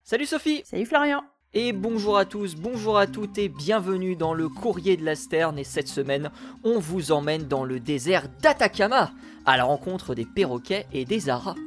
Salut Sophie. Salut Florian. Et bonjour à tous, bonjour à toutes et bienvenue dans le courrier de la Sterne. Et cette semaine, on vous emmène dans le désert d'Atacama, à la rencontre des perroquets et des aras.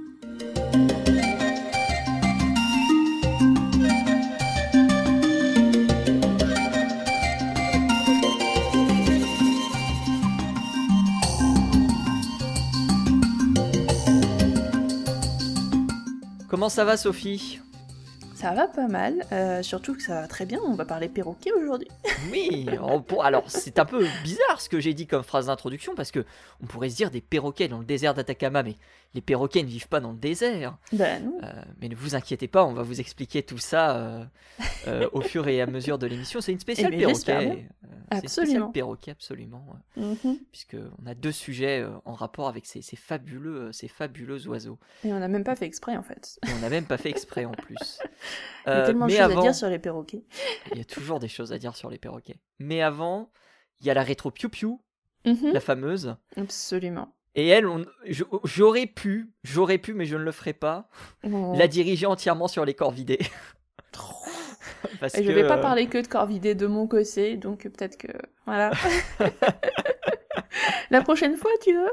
Comment ça va Sophie ? Ça va pas mal, surtout que ça va très bien, on va parler perroquet aujourd'hui. Oui, alors c'est un peu bizarre ce que j'ai dit comme phrase d'introduction, parce que on pourrait se dire des perroquets dans le désert d'Atacama, mais les perroquets ne vivent pas dans le désert. Ben non. Mais ne vous inquiétez pas, on va vous expliquer tout ça au fur et à mesure de l'émission. C'est une spéciale perroquet. C'est une spéciale perroquet, absolument. Puisqu'on a deux sujets en rapport avec ces fabuleux oiseaux. Et on n'a même pas fait exprès en fait. Et on n'a même pas fait exprès en plus. Il y a tellement de choses à dire sur les perroquets. Il y a toujours des choses à dire sur les perroquets. Mais avant, il y a la rétro Piu Piu, la fameuse. Absolument. Et elle, j'aurais pu, mais je ne le ferai pas, la diriger entièrement sur les corvidés. Et je vais pas parler que de corvidés de mon côté, donc peut-être que... Voilà. La prochaine fois, tu veux.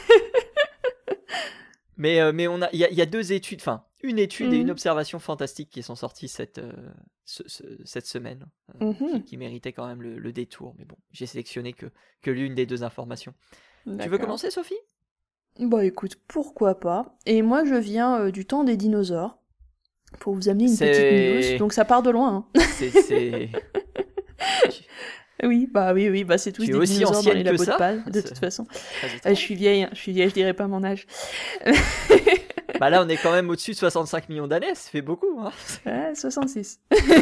Mais il y a deux études, enfin, une étude et une observation fantastique qui sont sorties cette semaine, qui méritaient quand même le détour. Mais bon, j'ai sélectionné que l'une des deux informations. D'accord. Tu veux commencer, Sophie ? Bah écoute, pourquoi pas. Et moi, je viens du temps des dinosaures, pour vous amener une petite news, donc ça part de loin. Hein. C'est... Oui, c'est tous des dinosaures dans les labos de Pâle, de toute façon. Je suis vieille, je dirais pas mon âge. Bah là, on est quand même au-dessus de 65 millions d'années, ça fait beaucoup. Hein. Ouais, 66.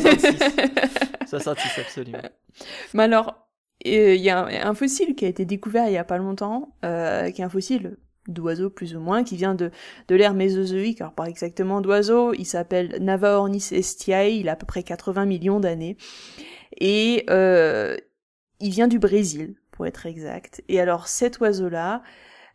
66, absolument. Mais alors, il y a un fossile qui a été découvert il y a pas longtemps, qui est un fossile d'oiseau plus ou moins, qui vient de l'ère mésozoïque, alors pas exactement d'oiseau, il s'appelle Navaornis estiae, il a à peu près 80 millions d'années. Et il vient du Brésil, pour être exact. Et alors cet oiseau-là,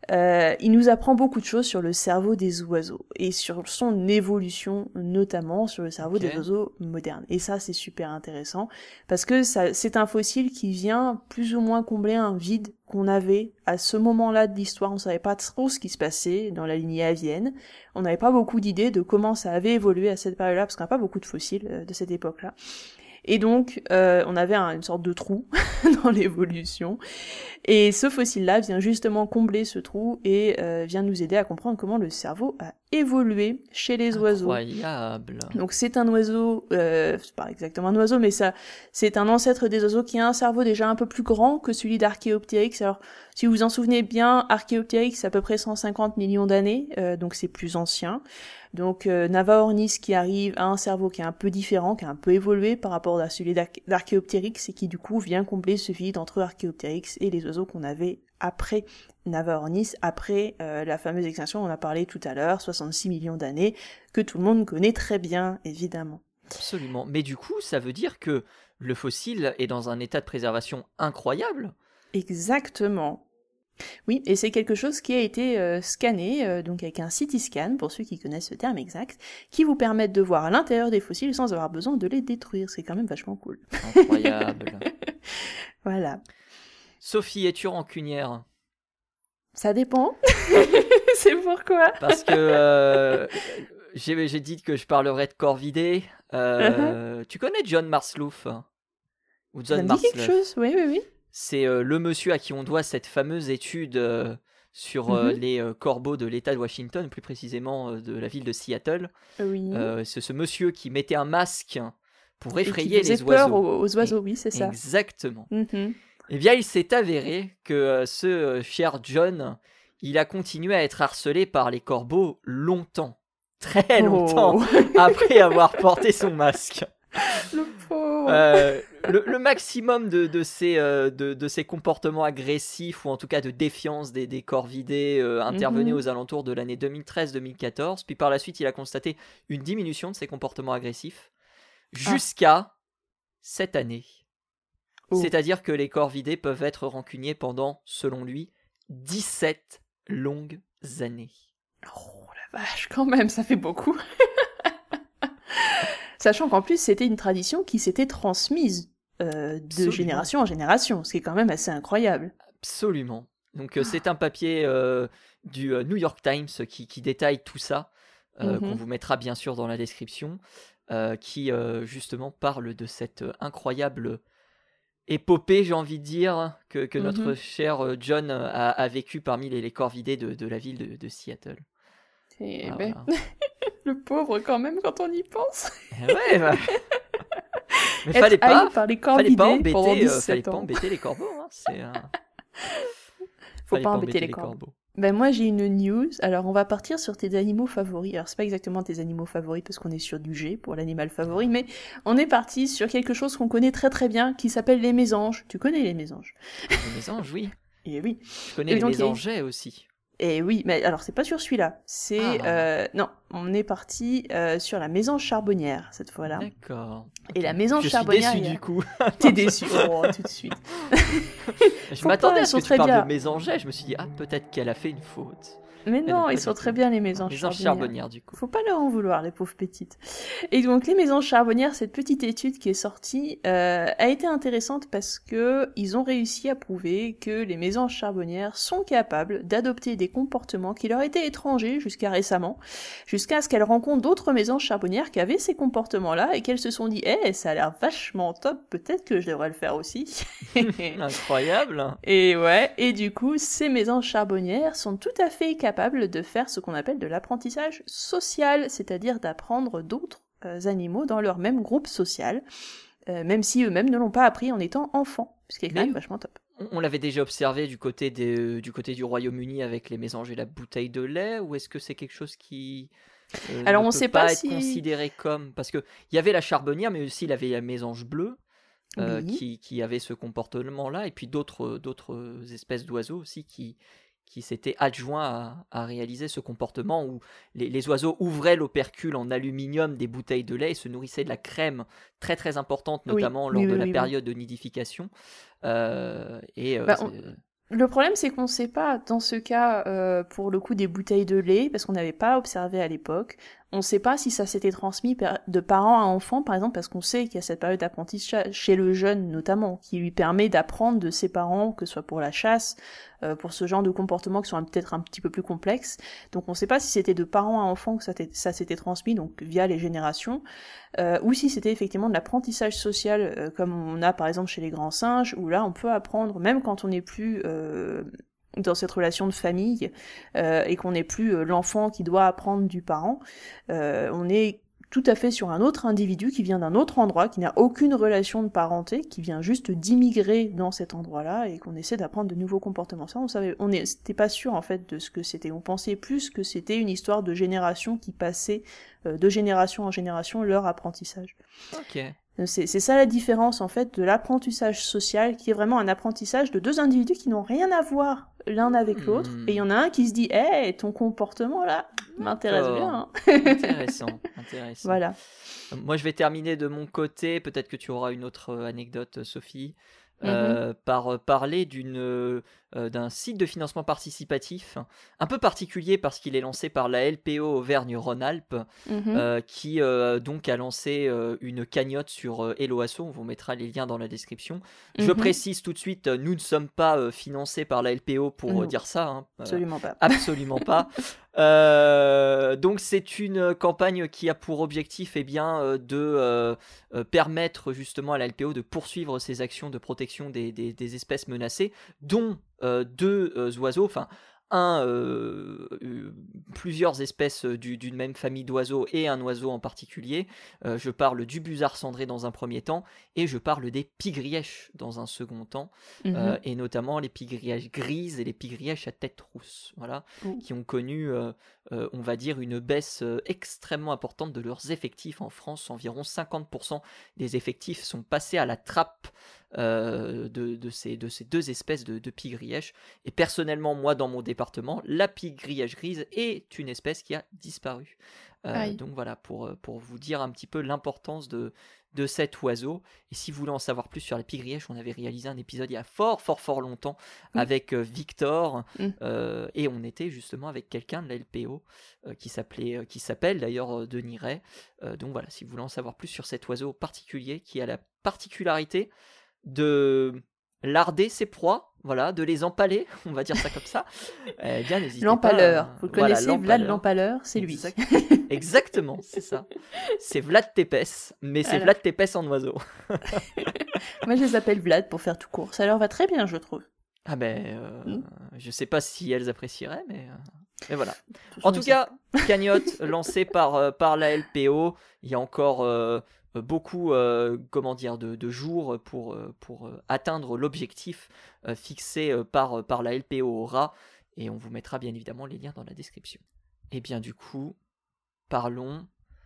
il nous apprend beaucoup de choses sur le cerveau des oiseaux et sur son évolution, notamment sur le cerveau des oiseaux modernes. Et ça, c'est super intéressant parce que c'est un fossile qui vient plus ou moins combler un vide qu'on avait à ce moment-là de l'histoire. On savait pas trop ce qui se passait dans la lignée avienne. On n'avait pas beaucoup d'idées de comment ça avait évolué à cette période-là parce qu'on n'a pas beaucoup de fossiles de cette époque-là. Et donc, on avait une sorte de trou dans l'évolution. Et ce fossile-là vient justement combler ce trou et vient nous aider à comprendre comment le cerveau a évolué chez les oiseaux. Incroyable. Donc c'est un oiseau, c'est pas exactement un oiseau, mais c'est un ancêtre des oiseaux qui a un cerveau déjà un peu plus grand que celui d'Archéoptérix. Alors, si vous vous en souvenez bien, Archéoptérix, c'est à peu près 150 millions d'années, donc c'est plus ancien. Donc Navaornis qui arrive a un cerveau qui est un peu différent, qui a un peu évolué par rapport à celui d'Archéoptérix et qui du coup vient combler ce vide entre Archéoptérix et les oiseaux qu'on avait après Navaornis, après la fameuse extinction on a parlé tout à l'heure, 66 millions d'années, que tout le monde connaît très bien, évidemment. Absolument, mais du coup ça veut dire que le fossile est dans un état de préservation incroyable ? Exactement. Oui, et c'est quelque chose qui a été scanné, donc avec un CT scan, pour ceux qui connaissent ce terme exact, qui vous permettent de voir à l'intérieur des fossiles sans avoir besoin de les détruire. C'est quand même vachement cool. Incroyable. Voilà. Sophie, es-tu rancunière ? Ça dépend. C'est pourquoi ? Parce que j'ai dit que je parlerais de corvidés. Tu connais John Marslouf ? Ou John Marslouf ? Ça me dit quelque chose, oui. C'est le monsieur à qui on doit cette fameuse étude sur les corbeaux de l'État de Washington, plus précisément de la ville de Seattle. Oui. C'est ce monsieur qui mettait un masque pour effrayer et qui les faisait peur oiseaux. aux oiseaux, oui, c'est ça. Exactement. Eh bien, il s'est avéré que ce cher John, il a continué à être harcelé par les corbeaux longtemps, très longtemps, après avoir porté son masque. Le pauvre. Le maximum de ces comportements agressifs ou en tout cas de défiance des corvidés intervenait aux alentours de l'année 2013-2014. Puis par la suite, il a constaté une diminution de ces comportements agressifs jusqu'à cette année. C'est-à-dire que les corvidés peuvent être rancuniers pendant, selon lui, 17 longues années. Oh la vache, quand même, ça fait beaucoup. Sachant qu'en plus, c'était une tradition qui s'était transmise de Absolument. génération en génération, ce qui est quand même assez incroyable. Absolument. Donc c'est un papier du New York Times qui détaille tout ça, qu'on vous mettra bien sûr dans la description, qui justement parle de cette incroyable épopée, j'ai envie de dire, que notre cher John a vécu parmi les corvidés de la ville de Seattle. Et Voilà. le pauvre quand même quand on y pense. Ouais, bah. Mais Être fallait pas par les corvidés pendant 17 fallait pas ans. embêter les corbeaux. Hein. Faut Fallait pas embêter les corbeaux. Ben moi j'ai une news, alors on va partir sur tes animaux favoris. Alors c'est pas exactement tes animaux favoris parce qu'on est sur du G pour l'animal favori, mais on est parti sur quelque chose qu'on connaît très très bien qui s'appelle les mésanges. Tu connais les mésanges? Les mésanges, oui. Et oui. Je connais les mésangers aussi. Et oui, mais alors c'est pas sur celui-là. C'est non, on est parti sur la mésange charbonnière cette fois-là. D'accord. Et la mésange charbonnière. Je suis déçu du coup. T'es déçu, oh, tout de suite. Je m'attendais à ce que tu parles de mésangers. Je me suis dit peut-être qu'elle a fait une faute. Mais non, ils sont très bien les mésanges charbonnières du coup. Faut pas leur en vouloir, les pauvres petites. Et donc les mésanges charbonnières, cette petite étude qui est sortie, a été intéressante parce que ils ont réussi à prouver que les mésanges charbonnières sont capables d'adopter des comportements qui leur étaient étrangers jusqu'à récemment, jusqu'à ce qu'elles rencontrent d'autres mésanges charbonnières qui avaient ces comportements-là et qu'elles se sont dit ça a l'air vachement top, peut-être que je devrais le faire aussi. Incroyable. Et ouais, et du coup, ces mésanges charbonnières sont tout à fait capables de faire ce qu'on appelle de l'apprentissage social, c'est-à-dire d'apprendre d'autres animaux dans leur même groupe social, même si eux-mêmes ne l'ont pas appris en étant enfants, ce qui est quand même vachement top. On l'avait déjà observé du côté du Royaume-Uni avec les mésanges et la bouteille de lait, ou est-ce que c'est quelque chose qui alors ne on peut sait pas pas être si considéré comme... Parce qu'il y avait la charbonnière, mais aussi il y avait la mésange bleue, oui. qui avait ce comportement-là, et puis d'autres espèces d'oiseaux aussi qui s'étaient adjoints à réaliser ce comportement où les oiseaux ouvraient l'opercule en aluminium des bouteilles de lait et se nourrissaient de la crème très très importante, notamment lors de la période de nidification. Le problème, c'est qu'on ne sait pas, dans ce cas, pour le coup des bouteilles de lait, parce qu'on n'avait pas observé à l'époque, on ne sait pas si ça s'était transmis de parents à enfants, par exemple, parce qu'on sait qu'il y a cette période d'apprentissage chez le jeune, notamment, qui lui permet d'apprendre de ses parents, que ce soit pour la chasse, pour ce genre de comportements qui sont peut-être un petit peu plus complexes. Donc on ne sait pas si c'était de parents à enfants que ça s'était transmis, donc via les générations, ou si c'était effectivement de l'apprentissage social, comme on a par exemple chez les grands singes, où là on peut apprendre, même quand on n'est plus dans cette relation de famille, et qu'on n'est plus l'enfant qui doit apprendre du parent, on est tout à fait sur un autre individu qui vient d'un autre endroit, qui n'a aucune relation de parenté, qui vient juste d'immigrer dans cet endroit-là et qu'on essaie d'apprendre de nouveaux comportements. Ça, c'était pas sûr en fait de ce que c'était. On pensait plus que c'était une histoire de génération qui passait de génération en génération leur apprentissage. Ok. C'est ça la différence en fait de l'apprentissage social, qui est vraiment un apprentissage de deux individus qui n'ont rien à voir l'un avec l'autre, et il y en a un qui se dit ton comportement là m'intéresse bien. Intéressant. Voilà. Moi je vais terminer de mon côté, peut-être que tu auras une autre anecdote, Sophie. Par parler d'un site de financement participatif un peu particulier parce qu'il est lancé par la LPO Auvergne-Rhône-Alpes, qui donc a lancé une cagnotte sur Hello Asso. On vous mettra les liens dans la description. Je précise tout de suite, nous ne sommes pas financés par la LPO pour dire ça, hein. Absolument pas. Absolument pas. Donc c'est une campagne qui a pour objectif de permettre justement à la LPO de poursuivre ses actions de protection des espèces menacées, dont deux oiseaux, enfin plusieurs espèces d'une même famille d'oiseaux et un oiseau en particulier. Je parle du busard cendré dans un premier temps et je parle des pigrièches dans un second temps, et notamment les pigrièches grises et les pigrièches à tête rousse, voilà, qui ont connu on va dire une baisse extrêmement importante de leurs effectifs en France. Environ 50% des effectifs sont passés à la trappe de ces deux espèces de pigrièches. Et personnellement, moi, dans mon département, la pigrièche grise est une espèce qui a disparu. Aïe. Donc voilà, pour vous dire un petit peu l'importance de cet oiseau. Et si vous voulez en savoir plus sur les pigrièches, on avait réalisé un épisode il y a fort longtemps Oui. avec Victor, Mm. et on était justement avec quelqu'un de la LPO qui s'appelle d'ailleurs Denis Ray. Donc voilà, si vous voulez en savoir plus sur cet oiseau particulier qui a la particularité de larder ses proies, voilà, de les empaler, on va dire ça comme ça. Eh bien, n'hésitez L'empaleur. pas. Vous le Voilà, connaissez, Vlad l'empaleur, c'est lui. Exactement, c'est ça. C'est Vlad Tepes, mais c'est Voilà. Vlad Tepes en oiseau. Moi, je les appelle Vlad pour faire tout court. Ça leur va très bien, je trouve. Ah ben, je sais pas si elles apprécieraient, mais voilà. Toujours En tout cas, cagnotte lancée par la LPO. Il y a encore beaucoup de jours pour atteindre l'objectif fixé par la LPO au rat. Et on vous mettra bien évidemment les liens dans la description. Et bien du coup, parlons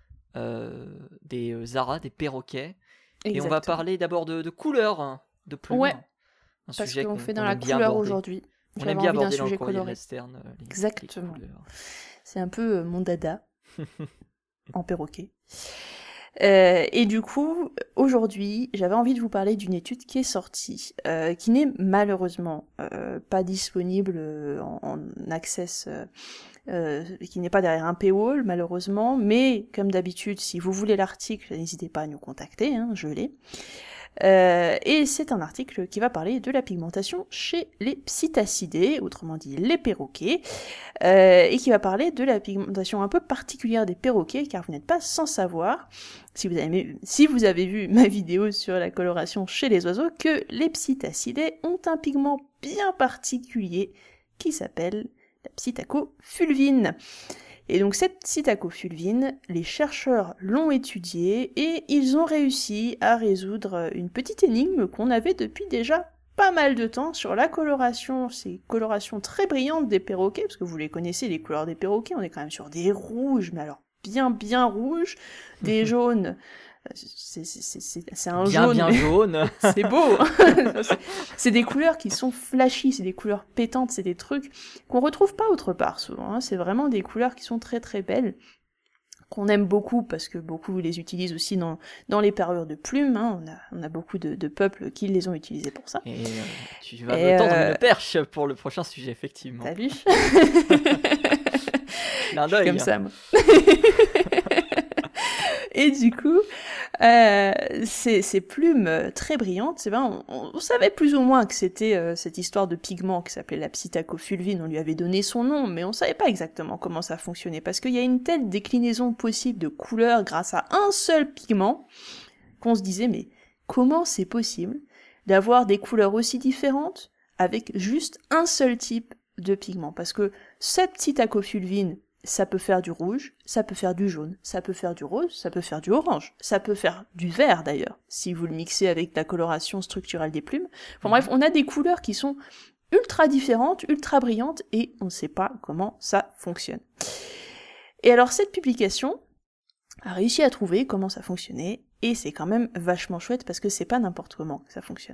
des aras, des perroquets. Exactement. Et on va parler d'abord de couleurs, hein, de plumes. Ouais, Un parce sujet qu'on fait dans qu'on la aime bien couleur aborder. aujourd'hui. On J'avais aime bien envie d'un aborder dans le sujet courrier coloré. western. Exactement. les couleurs. C'est un peu mon dada en perroquet. Et du coup, aujourd'hui, j'avais envie de vous parler d'une étude qui est sortie, qui n'est malheureusement pas disponible en access, qui n'est pas derrière un paywall, malheureusement, mais comme d'habitude, si vous voulez l'article, n'hésitez pas à nous contacter, hein, je l'ai. Et c'est un article qui va parler de la pigmentation chez les psittacidés, autrement dit les perroquets, et qui va parler de la pigmentation un peu particulière des perroquets, car vous n'êtes pas sans savoir, si vous avez vu ma vidéo sur la coloration chez les oiseaux, que les psittacidés ont un pigment bien particulier qui s'appelle la psittacofulvine. Et donc cette psittacofulvine, les chercheurs l'ont étudiée et ils ont réussi à résoudre une petite énigme qu'on avait depuis déjà pas mal de temps sur la coloration, ces colorations très brillantes des perroquets, parce que vous les connaissez, les couleurs des perroquets, on est quand même sur des rouges, mais alors bien rouges, des jaunes, c'est un jaune. Bien jaune. C'est beau. C'est des couleurs qui sont flashy, c'est des couleurs pétantes, c'est des trucs qu'on retrouve pas autre part souvent. Hein. C'est vraiment des couleurs qui sont très belles, qu'on aime beaucoup parce que beaucoup les utilisent aussi dans les parures de plumes. Hein. On a beaucoup de peuples qui les ont utilisés pour ça. Et tu vas me tendre une perche pour le prochain sujet, effectivement. T'as vu? Clin d'œil. Comme ça, moi. Et du coup, ces plumes très brillantes, on savait plus ou moins que c'était cette histoire de pigment qui s'appelait la psittacofulvine, on lui avait donné son nom, mais on savait pas exactement comment ça fonctionnait, parce qu'il y a une telle déclinaison possible de couleurs grâce à un seul pigment, qu'on se disait, mais comment c'est possible d'avoir des couleurs aussi différentes avec juste un seul type de pigment? Parce que cette psittacofulvine, ça peut faire du rouge, ça peut faire du jaune, ça peut faire du rose, ça peut faire du orange, ça peut faire du vert d'ailleurs, si vous le mixez avec la coloration structurelle des plumes. Enfin bref, on a des couleurs qui sont ultra différentes, ultra brillantes, et on ne sait pas comment ça fonctionne. Et alors cette publication a réussi à trouver comment ça fonctionnait, et c'est quand même vachement chouette parce que c'est pas n'importe comment que ça fonctionne.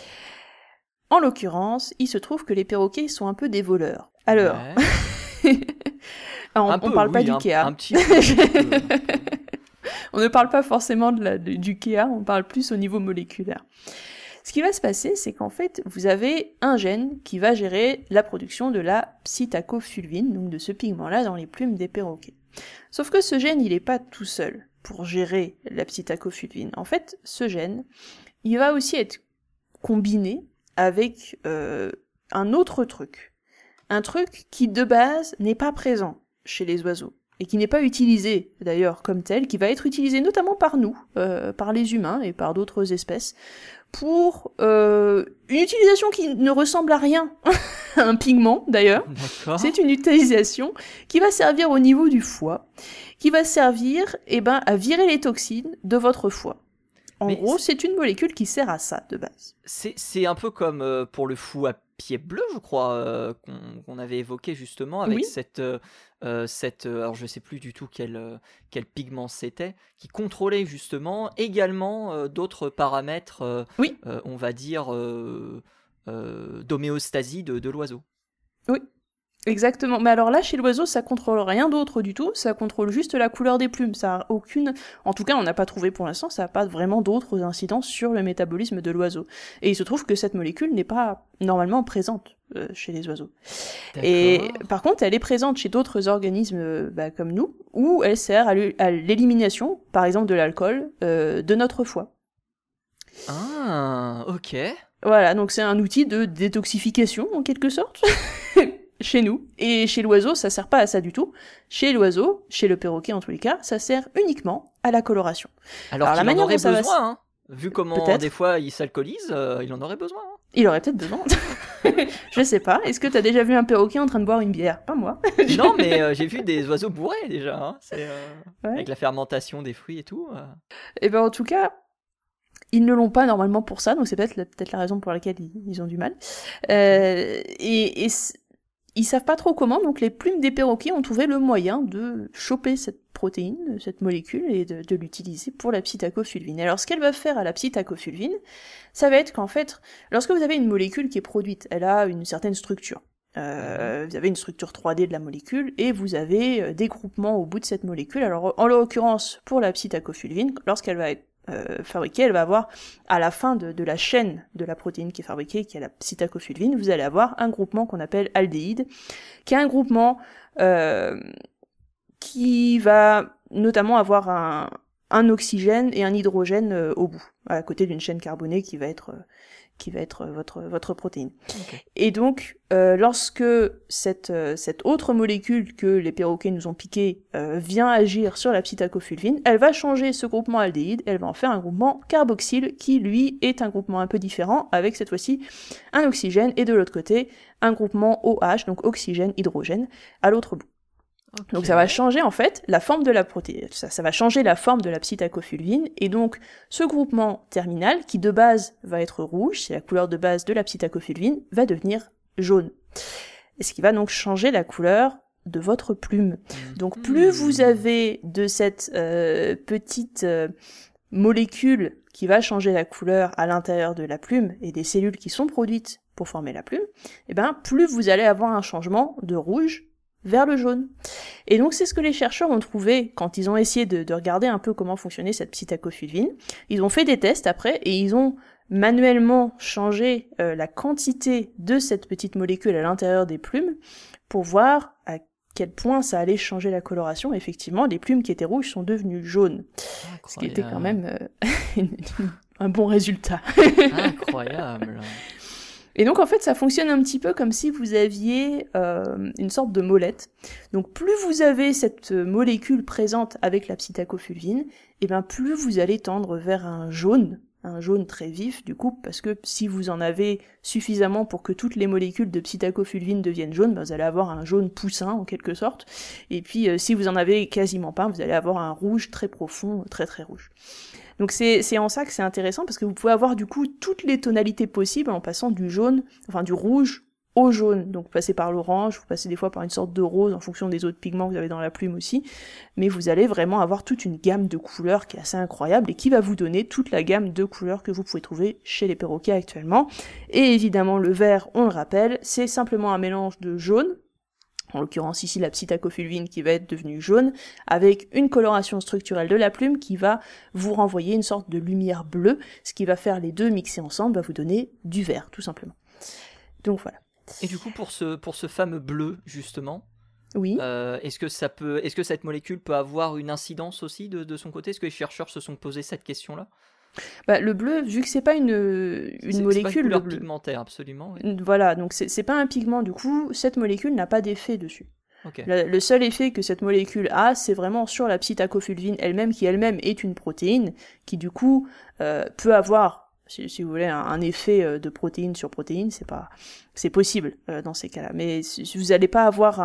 En l'occurrence, il se trouve que les perroquets sont un peu des voleurs. Alors... Ouais. Alors, on parle pas du Kéa. Un petit peu. On ne parle pas forcément du Kéa, on parle plus au niveau moléculaire. Ce qui va se passer, c'est qu'en fait, vous avez un gène qui va gérer la production de la psittacofulvine, donc de ce pigment-là dans les plumes des perroquets. Sauf que ce gène, il n'est pas tout seul pour gérer la psittacofulvine. En fait, ce gène, il va aussi être combiné avec un autre truc. Un truc qui, de base, n'est pas présent chez les oiseaux, et qui n'est pas utilisé d'ailleurs comme tel, qui va être utilisé notamment par nous, par les humains et par d'autres espèces, pour une utilisation qui ne ressemble à rien à un pigment d'ailleurs. D'accord. C'est une utilisation qui va servir au niveau du foie, qui va servir à virer les toxines de votre foie. En gros, c'est une molécule qui sert à ça de base. C'est un peu comme pour le fou à pied bleu, je crois, qu'on avait évoqué justement avec Oui. cette alors je sais plus du tout quel pigment c'était, qui contrôlait justement également d'autres paramètres, Oui. On va dire d'homéostasie de l'oiseau. Oui. Exactement. Mais alors là, chez l'oiseau, ça contrôle rien d'autre du tout. Ça contrôle juste la couleur des plumes. Ça a aucune. En tout cas, on n'a pas trouvé pour l'instant. Ça n'a pas vraiment d'autres incidences sur le métabolisme de l'oiseau. Et il se trouve que cette molécule n'est pas normalement présente chez les oiseaux. D'accord. Et par contre, elle est présente chez d'autres organismes comme nous, où elle sert à l'élimination, par exemple, de l'alcool de notre foie. Ah, ok. Voilà, donc c'est un outil de détoxification en quelque sorte. Chez nous. Et chez l'oiseau, ça sert pas à ça du tout. Chez l'oiseau, chez le perroquet en tous les cas, ça sert uniquement à la coloration. Alors qu'il en aurait besoin, hein. Vu comment des fois il s'alcoolise, il en aurait besoin. Hein. Il aurait peut-être besoin. Je sais pas. Est-ce que t'as déjà vu un perroquet en train de boire une bière? Pas moi. Non, mais j'ai vu des oiseaux bourrés déjà. Hein. C'est, avec la fermentation des fruits et tout. Et ben en tout cas, ils ne l'ont pas normalement pour ça, donc c'est peut-être la raison pour laquelle ils ont du mal. Ils savent pas trop comment, donc les plumes des perroquets ont trouvé le moyen de choper cette protéine, cette molécule, et de l'utiliser pour la psittacofulvine. Alors ce qu'elle va faire à la psittacofulvine, ça va être qu'en fait, lorsque vous avez une molécule qui est produite, elle a une certaine structure. Vous avez une structure 3D de la molécule, et vous avez des groupements au bout de cette molécule. Alors en l'occurrence, pour la psittacofulvine, lorsqu'elle va être fabriquée, elle va avoir, à la fin de la chaîne de la protéine qui est fabriquée, qui est la psittacofulvine, vous allez avoir un groupement qu'on appelle aldéhyde, qui est un groupement qui va notamment avoir un oxygène et un hydrogène au bout, à côté d'une chaîne carbonée qui va être votre protéine. Okay. Et donc, lorsque cette autre molécule que les perroquets nous ont piquée vient agir sur la psittacofulvine, elle va changer ce groupement aldéhyde, elle va en faire un groupement carboxyle qui, lui, est un groupement un peu différent, avec cette fois-ci un oxygène, et de l'autre côté, un groupement OH, donc oxygène-hydrogène, à l'autre bout. Okay. Donc ça va changer en fait la forme de la protéine, ça va changer la forme de la psittacofulvine, et donc ce groupement terminal, qui de base va être rouge, c'est la couleur de base de la psittacofulvine, va devenir jaune. Et ce qui va donc changer la couleur de votre plume. Donc plus vous avez de cette petite molécule qui va changer la couleur à l'intérieur de la plume, et des cellules qui sont produites pour former la plume, et ben plus vous allez avoir un changement de rouge vers le jaune. Et donc c'est ce que les chercheurs ont trouvé quand ils ont essayé de regarder un peu comment fonctionnait cette psittacofulvine. Ils ont fait des tests après, et ils ont manuellement changé la quantité de cette petite molécule à l'intérieur des plumes pour voir à quel point ça allait changer la coloration. Effectivement, les plumes qui étaient rouges sont devenues jaunes. Incroyable. Ce qui était quand même un bon résultat. Incroyable. Et donc en fait ça fonctionne un petit peu comme si vous aviez une sorte de molette. Donc plus vous avez cette molécule présente avec la psittacofulvine, et ben plus vous allez tendre vers un jaune très vif du coup, parce que si vous en avez suffisamment pour que toutes les molécules de psittacofulvine deviennent jaunes, ben vous allez avoir un jaune poussin en quelque sorte. Et puis si vous en avez quasiment pas, vous allez avoir un rouge très profond, très très rouge. Donc c'est en ça que c'est intéressant, parce que vous pouvez avoir du coup toutes les tonalités possibles en passant du jaune, enfin du rouge au jaune. Donc vous passez par l'orange, vous passez des fois par une sorte de rose en fonction des autres pigments que vous avez dans la plume aussi, mais vous allez vraiment avoir toute une gamme de couleurs qui est assez incroyable et qui va vous donner toute la gamme de couleurs que vous pouvez trouver chez les perroquets actuellement. Et évidemment le vert, on le rappelle, c'est simplement un mélange de jaune, en l'occurrence ici la psittacofulvine qui va être devenue jaune, avec une coloration structurelle de la plume qui va vous renvoyer une sorte de lumière bleue, ce qui va faire les deux mixés ensemble, va vous donner du vert, tout simplement. Donc voilà. Et du coup, pour ce fameux bleu, justement, oui. Est-ce que cette molécule peut avoir une incidence aussi de son côté? Est-ce que les chercheurs se sont posé cette question-là? Bah, le bleu, vu que c'est pas une molécule, c'est pas une couleur pigmentaire, absolument. Oui. Voilà, donc c'est pas un pigment, du coup, cette molécule n'a pas d'effet dessus. Okay. Le seul effet que cette molécule a, c'est vraiment sur la psittacofulvine elle-même, qui elle-même est une protéine, qui du coup peut avoir, si vous voulez, un effet de protéine sur protéine, c'est possible dans ces cas-là. Mais vous n'allez pas avoir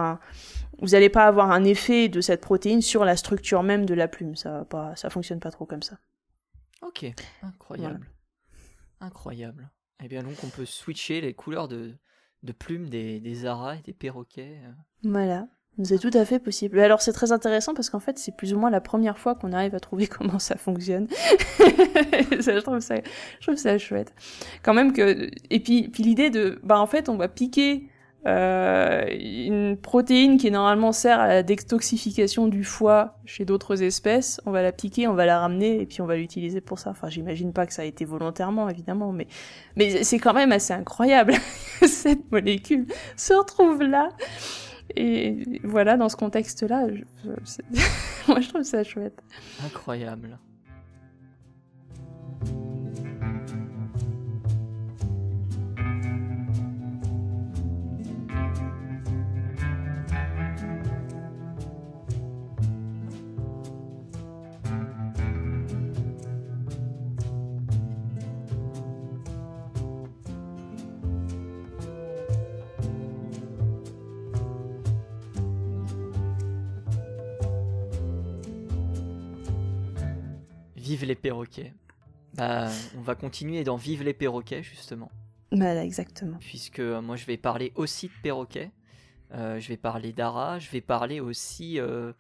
un effet de cette protéine sur la structure même de la plume, ça fonctionne pas trop comme ça. Ok, incroyable. Voilà. Incroyable. Eh bien donc on peut switcher les couleurs de plumes des aras et des perroquets. Voilà, c'est tout à fait possible. Alors c'est très intéressant parce qu'en fait c'est plus ou moins la première fois qu'on arrive à trouver comment ça fonctionne. je trouve ça chouette. Quand même que... Et puis l'idée de... Bah en fait on va piquer une protéine qui normalement sert à la détoxification du foie chez d'autres espèces, on va la piquer, on va la ramener et puis on va l'utiliser pour ça. Enfin, j'imagine pas que ça a été volontairement, évidemment, mais c'est quand même assez incroyable que cette molécule se retrouve là. Et voilà, dans ce contexte-là, moi je trouve ça chouette. Incroyable. Vive les perroquets. Bah, on va continuer dans Vive les perroquets, justement. Voilà, exactement. Puisque moi, je vais parler aussi de perroquets. Je vais parler d'Ara. Je vais parler aussi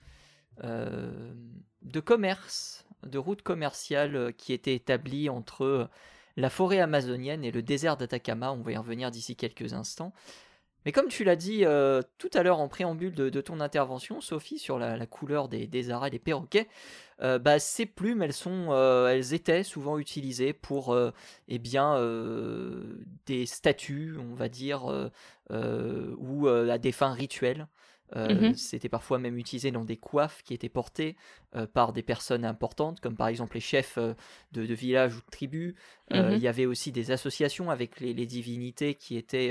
de commerce, de routes commerciales qui étaient établies entre la forêt amazonienne et le désert d'Atacama. On va y revenir d'ici quelques instants. Mais comme tu l'as dit tout à l'heure en préambule de ton intervention, Sophie, sur la couleur des aras et des perroquets, ces plumes, elles étaient souvent utilisées pour des statues, on va dire, ou à des fins rituelles. C'était parfois même utilisé dans des coiffes qui étaient portées par des personnes importantes, comme par exemple les chefs de villages ou de tribus. Il y avait aussi des associations avec les divinités qui étaient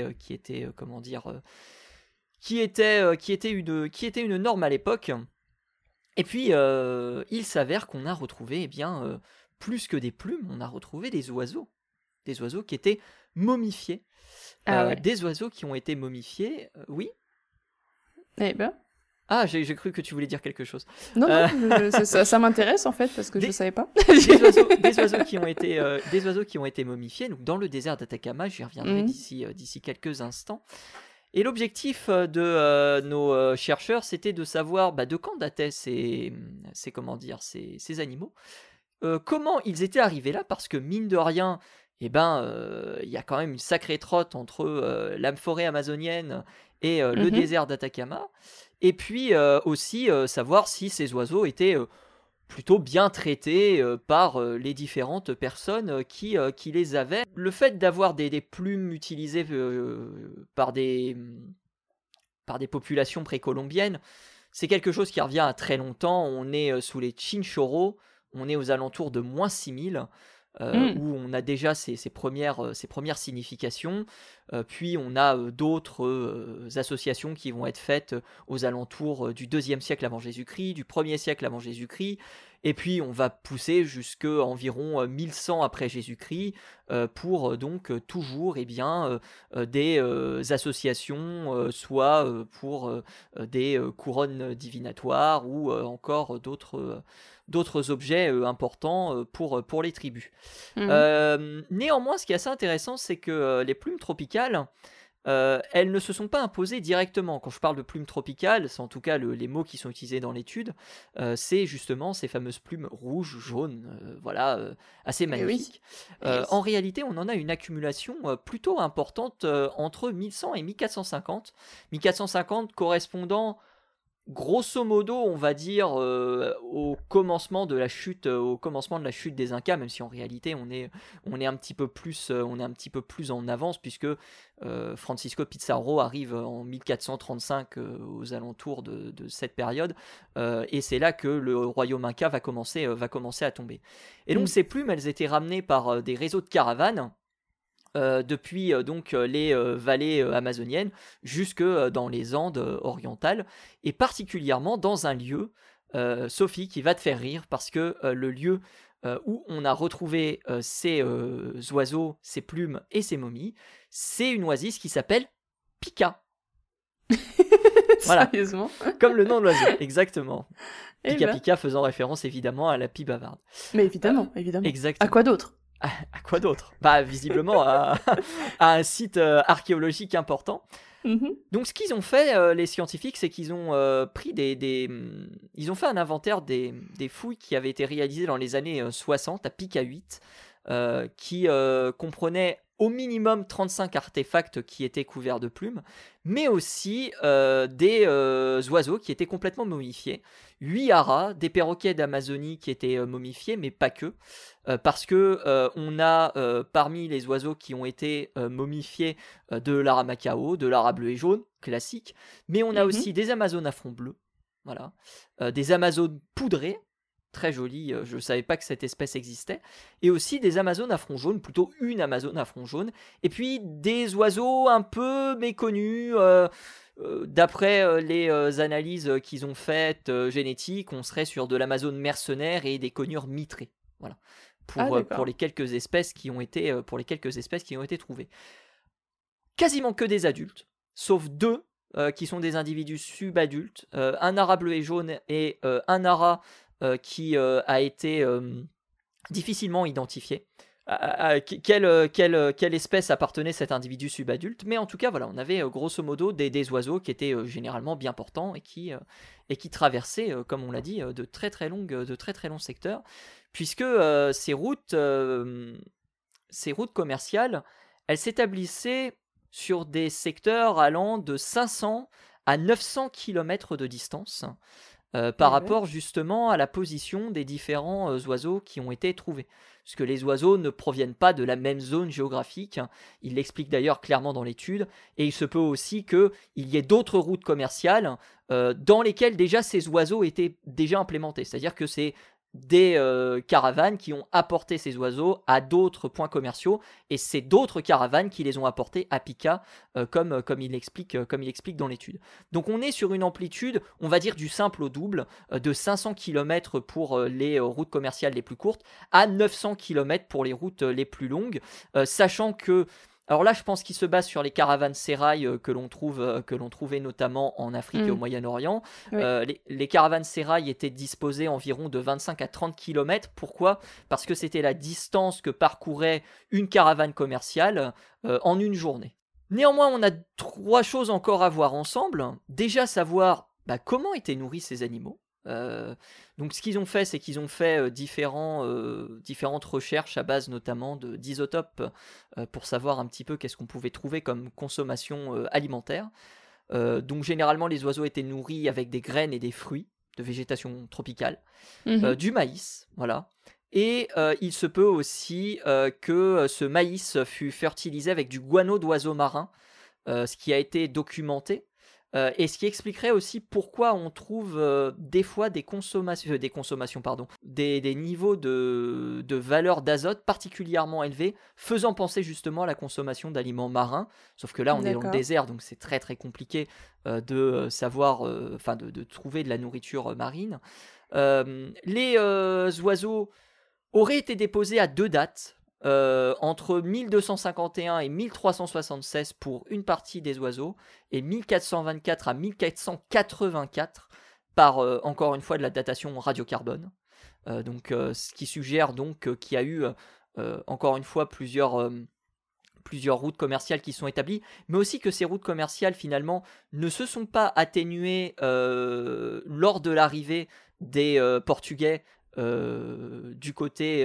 une norme à l'époque. Et puis il s'avère qu'on a retrouvé plus que des plumes, on a retrouvé des oiseaux qui étaient momifiés. Des oiseaux qui ont été momifiés, oui. Eh ben. Ah, j'ai cru que tu voulais dire quelque chose. Non, ça m'intéresse en fait, parce que je ne savais pas. des oiseaux qui ont été momifiés, donc dans le désert d'Atacama, j'y reviendrai d'ici quelques instants. Et l'objectif de nos chercheurs, c'était de savoir de quand dataient ces animaux, comment ils étaient arrivés là, parce que mine de rien, y a quand même une sacrée trotte entre la forêt amazonienne et le désert d'Atacama, et puis aussi savoir si ces oiseaux étaient plutôt bien traités par les différentes personnes qui les avaient. Le fait d'avoir des plumes utilisées par des populations précolombiennes, c'est quelque chose qui revient à très longtemps. On est sous les Chinchorros, on est aux alentours de moins 6000. Où on a déjà ces premières significations, puis on a d'autres associations qui vont être faites aux alentours du 2e siècle avant Jésus-Christ, du 1er siècle avant Jésus-Christ, et puis on va pousser jusqu'à environ 1100 après Jésus-Christ pour donc toujours des associations, soit pour des couronnes divinatoires ou encore d'autres objets importants pour les tribus. Néanmoins, ce qui est assez intéressant, c'est que les plumes tropicales, elles ne se sont pas imposées directement. Quand je parle de plumes tropicales, c'est en tout cas les mots qui sont utilisés dans l'étude, c'est justement ces fameuses plumes rouges, jaunes, assez magnifiques. En réalité, on en a une accumulation plutôt importante entre 1100 et 1450. 1450 correspondant grosso modo, on va dire au commencement de la chute des Incas, même si en réalité on est un petit peu plus en avance, puisque Francisco Pizarro arrive en 1435 aux alentours de cette période, et c'est là que le royaume Inca va commencer à tomber. Et donc ces plumes, elles étaient ramenées par des réseaux de caravanes. Depuis les vallées amazoniennes jusque dans les Andes orientales, et particulièrement dans un lieu, Sophie, qui va te faire rire, parce que le lieu où on a retrouvé ces oiseaux, ces plumes et ces momies, c'est une oasis qui s'appelle Pika. Voilà, comme le nom de l'oiseau, exactement. Pika Pika faisant référence évidemment à la pie bavarde. Mais évidemment. Exactement. À quoi d'autre ? À quoi d'autre ? Visiblement à un site archéologique important. Donc ce qu'ils ont fait, les scientifiques, c'est qu'ils ont pris ils ont fait un inventaire des fouilles qui avaient été réalisées dans les années 60 à Pika 8, qui comprenaient au minimum 35 artefacts qui étaient couverts de plumes, mais aussi des oiseaux qui étaient complètement momifiés. 8 haras, des perroquets d'Amazonie qui étaient momifiés, mais pas que, parce que on a parmi les oiseaux qui ont été momifiés de l'ara macao, de l'ara bleu et jaune, classique, mais on a aussi des amazones à front bleu, voilà, des amazones poudrées, très jolies, je ne savais pas que cette espèce existait, et aussi des amazones à front jaune, plutôt une amazone à front jaune, et puis des oiseaux un peu méconnus, d'après les analyses qu'ils ont faites génétiques, on serait sur de l'amazone mercenaire et des conures mitrées, voilà, pour les quelques espèces qui ont été trouvées. Quasiment que des adultes, sauf 2 qui sont des individus subadultes, un ara bleu et jaune et un ara qui a été difficilement identifié. Quelle espèce appartenait cet individu subadulte, mais en tout cas, voilà, on avait grosso modo des oiseaux qui étaient généralement bien portants et qui traversaient, comme on l'a dit, de très très longs secteurs, puisque ces routes commerciales, elles s'établissaient sur des secteurs allant de 500 à 900 km de distance, par rapport justement à la position des différents oiseaux qui ont été trouvés. Parce que les oiseaux ne proviennent pas de la même zone géographique, il l'explique d'ailleurs clairement dans l'étude, et il se peut aussi qu'il y ait d'autres routes commerciales dans lesquelles déjà ces oiseaux étaient déjà implémentés. C'est-à-dire que c'est des caravanes qui ont apporté ces oiseaux à d'autres points commerciaux, et c'est d'autres caravanes qui les ont apportés à Pica, comme il explique dans l'étude. Donc on est sur une amplitude, on va dire du simple au double, de 500 km pour les routes commerciales les plus courtes, à 900 km pour les routes les plus longues, sachant que alors là, je pense qu'il se base sur les caravanes sérail que l'on trouvait notamment en Afrique et au Moyen-Orient. Oui. Les caravanes sérail étaient disposées environ de 25 à 30 km. Pourquoi ? Parce que c'était la distance que parcourait une caravane commerciale en une journée. Néanmoins, on a 3 choses encore à voir ensemble. Déjà, savoir comment étaient nourris ces animaux. Donc ce qu'ils ont fait, c'est qu'ils ont fait différentes recherches à base notamment d'isotopes pour savoir un petit peu qu'est-ce qu'on pouvait trouver comme consommation alimentaire. Donc généralement les oiseaux étaient nourris avec des graines et des fruits de végétation tropicale, du maïs, voilà. Et il se peut aussi que ce maïs fût fertilisé avec du guano d'oiseaux marins, ce qui a été documenté. Et ce qui expliquerait aussi pourquoi on trouve des fois des niveaux de valeur d'azote particulièrement élevés, faisant penser justement à la consommation d'aliments marins. Sauf que là, on est dans le désert, donc c'est très très compliqué de savoir, de trouver de la nourriture marine. Les oiseaux auraient été déposés à 2 dates. Entre 1251 et 1376 pour une partie des oiseaux, et 1424 à 1484 par, encore une fois, de la datation radiocarbone. Donc, ce qui suggère donc qu'il y a eu, encore une fois, plusieurs routes commerciales qui sont établies, mais aussi que ces routes commerciales, finalement, ne se sont pas atténuées lors de l'arrivée des Portugais du côté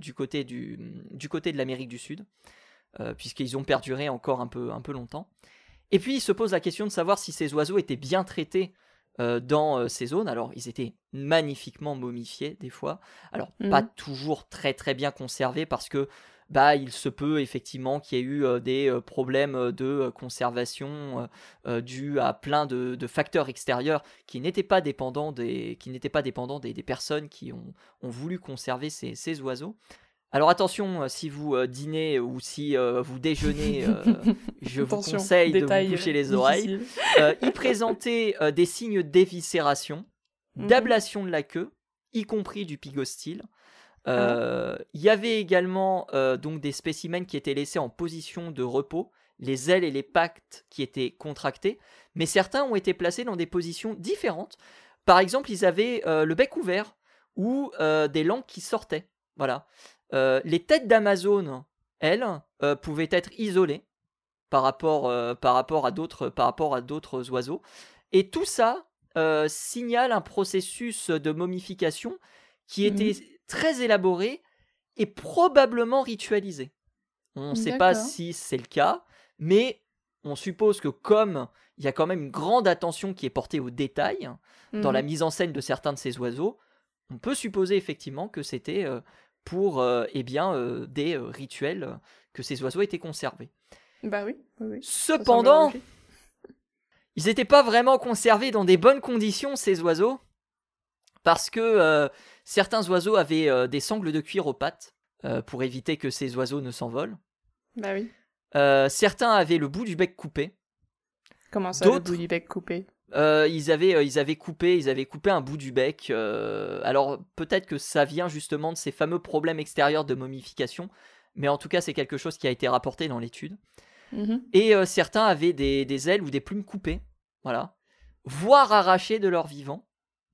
de l'Amérique du Sud, puisqu'ils ont perduré encore un peu longtemps. Et puis il se pose la question de savoir si ces oiseaux étaient bien traités dans ces zones. Alors ils étaient magnifiquement momifiés des fois, alors pas toujours très très bien conservés, parce que il se peut effectivement qu'il y ait eu des problèmes de conservation dus à plein de facteurs extérieurs qui n'étaient pas dépendants des personnes qui ont voulu conserver ces oiseaux. Alors attention, si vous dînez ou si vous déjeunez, je vous conseille de vous boucher les oreilles. Il présentait des signes d'éviscération, d'ablation de la queue, y compris du pygostyle. Il y avait également donc des spécimens qui étaient laissés en position de repos, les ailes et les pattes qui étaient contractées, mais certains ont été placés dans des positions différentes. Par exemple, ils avaient le bec ouvert ou des langues qui sortaient. Voilà. Les têtes d'Amazone, elles, pouvaient être isolées par rapport à d'autres oiseaux. Et tout ça signale un processus de momification qui était très élaboré et probablement ritualisé. On ne sait pas D'accord. si c'est le cas, mais on suppose que comme il y a quand même une grande attention qui est portée aux détails dans la mise en scène de certains de ces oiseaux, on peut supposer effectivement que c'était pour des rituels que ces oiseaux étaient conservés. Bah oui, oui, oui. Ça semble Cependant, logique. ils n'étaient pas vraiment conservés dans des bonnes conditions, ces oiseaux, parce que certains oiseaux avaient des sangles de cuir aux pattes pour éviter que ces oiseaux ne s'envolent. Bah oui. Certains avaient le bout du bec coupé. Comment ça, le D'autres, bout du bec coupé? ils avaient coupé un bout du bec. Alors peut-être que ça vient justement de ces fameux problèmes extérieurs de momification, mais en tout cas c'est quelque chose qui a été rapporté dans l'étude. Et certains avaient des ailes ou des plumes coupées, voilà, voire arrachées de leur vivant.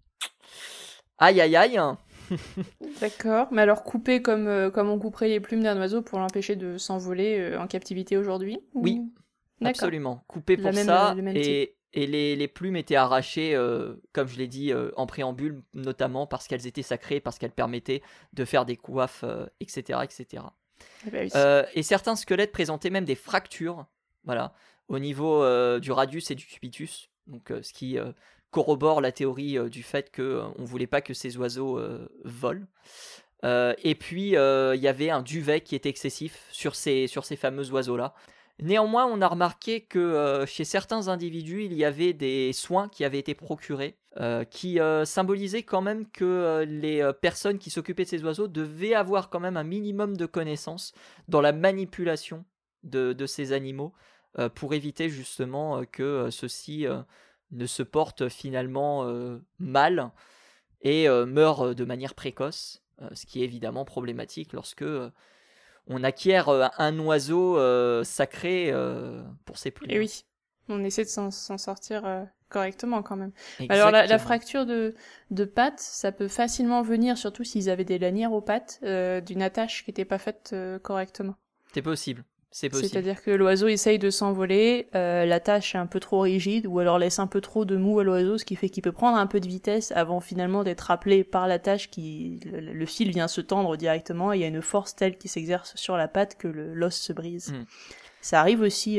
Aïe aïe aïe. D'accord. Mais alors coupé comme on couperait les plumes d'un oiseau pour l'empêcher de s'envoler en captivité aujourd'hui? Oui, D'accord. absolument. Coupé pour ça, et les plumes étaient arrachées, comme je l'ai dit, en préambule, notamment parce qu'elles étaient sacrées, parce qu'elles permettaient de faire des coiffes, etc. etc. Eh ben oui. Et certains squelettes présentaient même des fractures, voilà, au niveau du radius et du cubitus, donc ce qui corrobore la théorie du fait qu'on ne voulait pas que ces oiseaux volent. Et puis il y avait un duvet qui était excessif sur ces fameux oiseaux-là. Néanmoins, on a remarqué que chez certains individus, il y avait des soins qui avaient été procurés, qui symbolisaient quand même que les personnes qui s'occupaient de ces oiseaux devaient avoir quand même un minimum de connaissances dans la manipulation de ces animaux, pour éviter justement que ceux-ci ne se portent finalement mal et meurent de manière précoce, ce qui est évidemment problématique lorsque on acquiert un oiseau sacré pour ses plumes. Et oui, on essaie de s'en sortir correctement quand même. Exactement. Alors la fracture de pattes, ça peut facilement venir, surtout s'ils avaient des lanières aux pattes, d'une attache qui n'était pas faite correctement. C'est possible. C'est-à-dire que l'oiseau essaye de s'envoler, l'attache est un peu trop rigide, ou alors laisse un peu trop de mou à l'oiseau, ce qui fait qu'il peut prendre un peu de vitesse avant finalement d'être rappelé par l'attache, le fil vient se tendre directement, et il y a une force telle qui s'exerce sur la patte que l'os se brise. Ça arrive aussi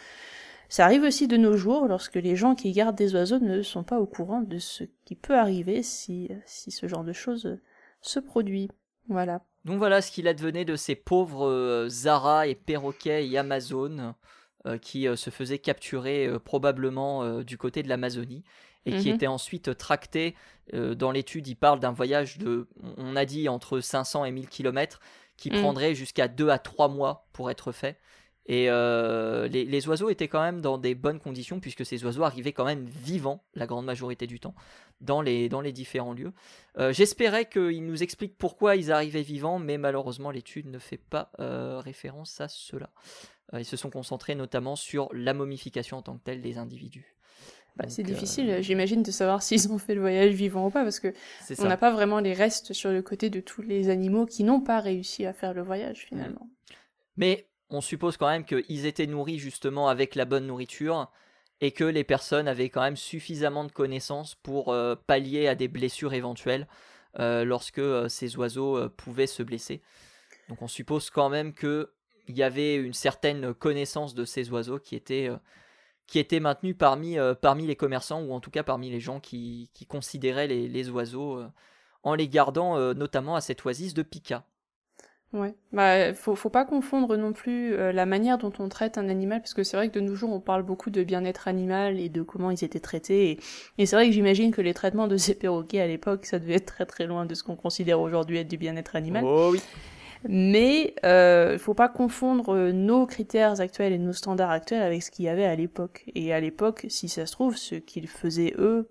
de nos jours, lorsque les gens qui gardent des oiseaux ne sont pas au courant de ce qui peut arriver si ce genre de choses se produit. Voilà. Donc voilà ce qu'il advenait de ces pauvres Zara et perroquets et Amazones qui se faisaient capturer probablement du côté de l'Amazonie et qui étaient ensuite tractés. Dans l'étude, il parle d'un voyage de, on a dit, entre 500 et 1000 km qui prendrait jusqu'à 2 à 3 mois pour être fait. Et les oiseaux étaient quand même dans des bonnes conditions, puisque ces oiseaux arrivaient quand même vivants la grande majorité du temps dans les différents lieux. J'espérais qu'ils nous expliquent pourquoi ils arrivaient vivants, mais malheureusement l'étude ne fait pas référence à cela. Ils se sont concentrés notamment sur la momification en tant que telle des individus. Donc, c'est difficile, j'imagine, de savoir s'ils ont fait le voyage vivant ou pas, parce que on n'a pas vraiment les restes sur le côté de tous les animaux qui n'ont pas réussi à faire le voyage finalement. Mais on suppose quand même qu'ils étaient nourris justement avec la bonne nourriture et que les personnes avaient quand même suffisamment de connaissances pour pallier à des blessures éventuelles lorsque ces oiseaux pouvaient se blesser. Donc on suppose quand même qu'il y avait une certaine connaissance de ces oiseaux qui était maintenue parmi les commerçants, ou en tout cas parmi les gens qui considéraient les oiseaux en les gardant notamment à cette oasis de Pica. Ouais, bah faut pas confondre non plus la manière dont on traite un animal, parce que c'est vrai que de nos jours on parle beaucoup de bien-être animal et de comment ils étaient traités, et c'est vrai que j'imagine que les traitements de ces perroquets à l'époque, ça devait être très très loin de ce qu'on considère aujourd'hui être du bien-être animal. Oh oui. Mais faut pas confondre nos critères actuels et nos standards actuels avec ce qu'il y avait à l'époque. Et à l'époque, si ça se trouve, ce qu'ils faisaient eux,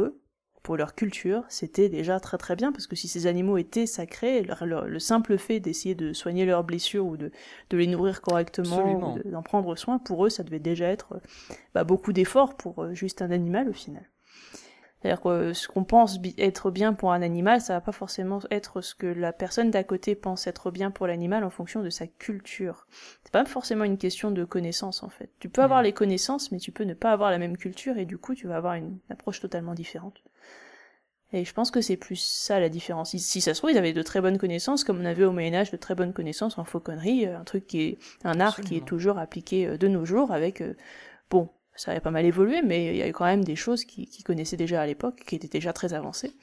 pour leur culture, c'était déjà très très bien, parce que si ces animaux étaient sacrés, le simple fait d'essayer de soigner leurs blessures ou de les nourrir correctement, ou d'en prendre soin, pour eux, ça devait déjà être beaucoup d'efforts pour juste un animal au final. C'est-à-dire que ce qu'on pense être bien pour un animal, ça va pas forcément être ce que la personne d'à côté pense être bien pour l'animal en fonction de sa culture. C'est pas forcément une question de connaissance en fait. Tu peux avoir les connaissances, mais tu peux ne pas avoir la même culture, et du coup tu vas avoir une approche totalement différente. Et je pense que c'est plus ça la différence. Si ça se trouve, ils avaient de très bonnes connaissances, comme on avait au Moyen-Âge de très bonnes connaissances en fauconnerie, un art qui est toujours appliqué de nos jours avec, bon, ça avait pas mal évolué, mais il y a eu quand même des choses qu'ils connaissaient déjà à l'époque, qui étaient déjà très avancées.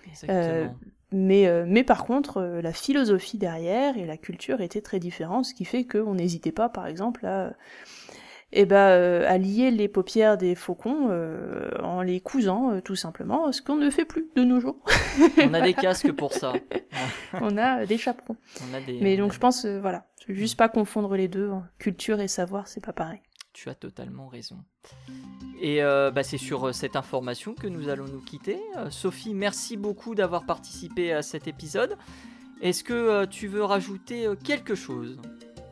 Mais par contre, la philosophie derrière et la culture étaient très différentes, ce qui fait qu'on n'hésitait pas, par exemple, à lier les paupières des faucons en les cousant, tout simplement, ce qu'on ne fait plus de nos jours. On a des casques pour ça. On a des chaperons. Donc je pense, voilà, juste pas confondre les deux, culture et savoir, c'est pas pareil. Tu as totalement raison. Et c'est sur cette information que nous allons nous quitter. Sophie, merci beaucoup d'avoir participé à cet épisode. Est-ce que tu veux rajouter quelque chose ?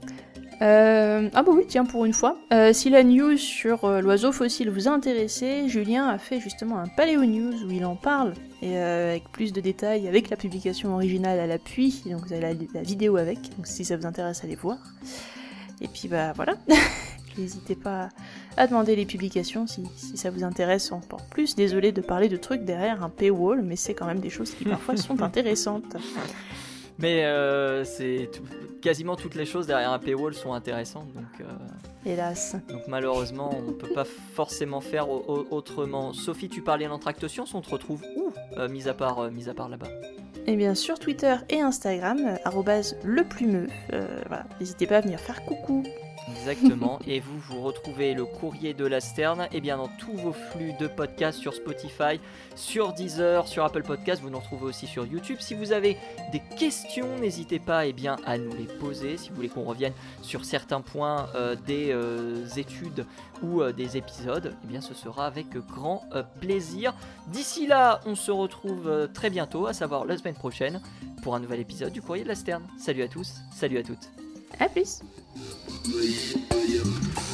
Oui, tiens, pour une fois. Si la news sur l'oiseau fossile vous a intéressé, Julien a fait justement un Paléo News où il en parle, et avec plus de détails, avec la publication originale à l'appui, donc vous avez la vidéo avec, donc si ça vous intéresse, allez voir. Et puis voilà, n'hésitez pas à demander les publications si ça vous intéresse encore plus. Désolé de parler de trucs derrière un paywall, mais c'est quand même des choses qui parfois sont intéressantes. Mais quasiment toutes les choses derrière un paywall sont intéressantes, donc hélas. Donc malheureusement, on ne peut pas forcément faire autrement. Sophie, tu parlais d'Entracte Science, on te retrouve où, mis à part là-bas ? Eh bien sur Twitter et Instagram, @leplumeux. Voilà, n'hésitez pas à venir faire coucou. Exactement, et vous retrouvez le courrier de la Sterne dans tous vos flux de podcasts sur Spotify, sur Deezer, sur Apple Podcasts, vous nous retrouvez aussi sur YouTube. Si vous avez des questions, n'hésitez pas à nous les poser, si vous voulez qu'on revienne sur certains points des études ou des épisodes, ce sera avec grand plaisir. D'ici là, on se retrouve très bientôt, à savoir la semaine prochaine, pour un nouvel épisode du courrier de la Sterne. Salut à tous, salut à toutes. À plus.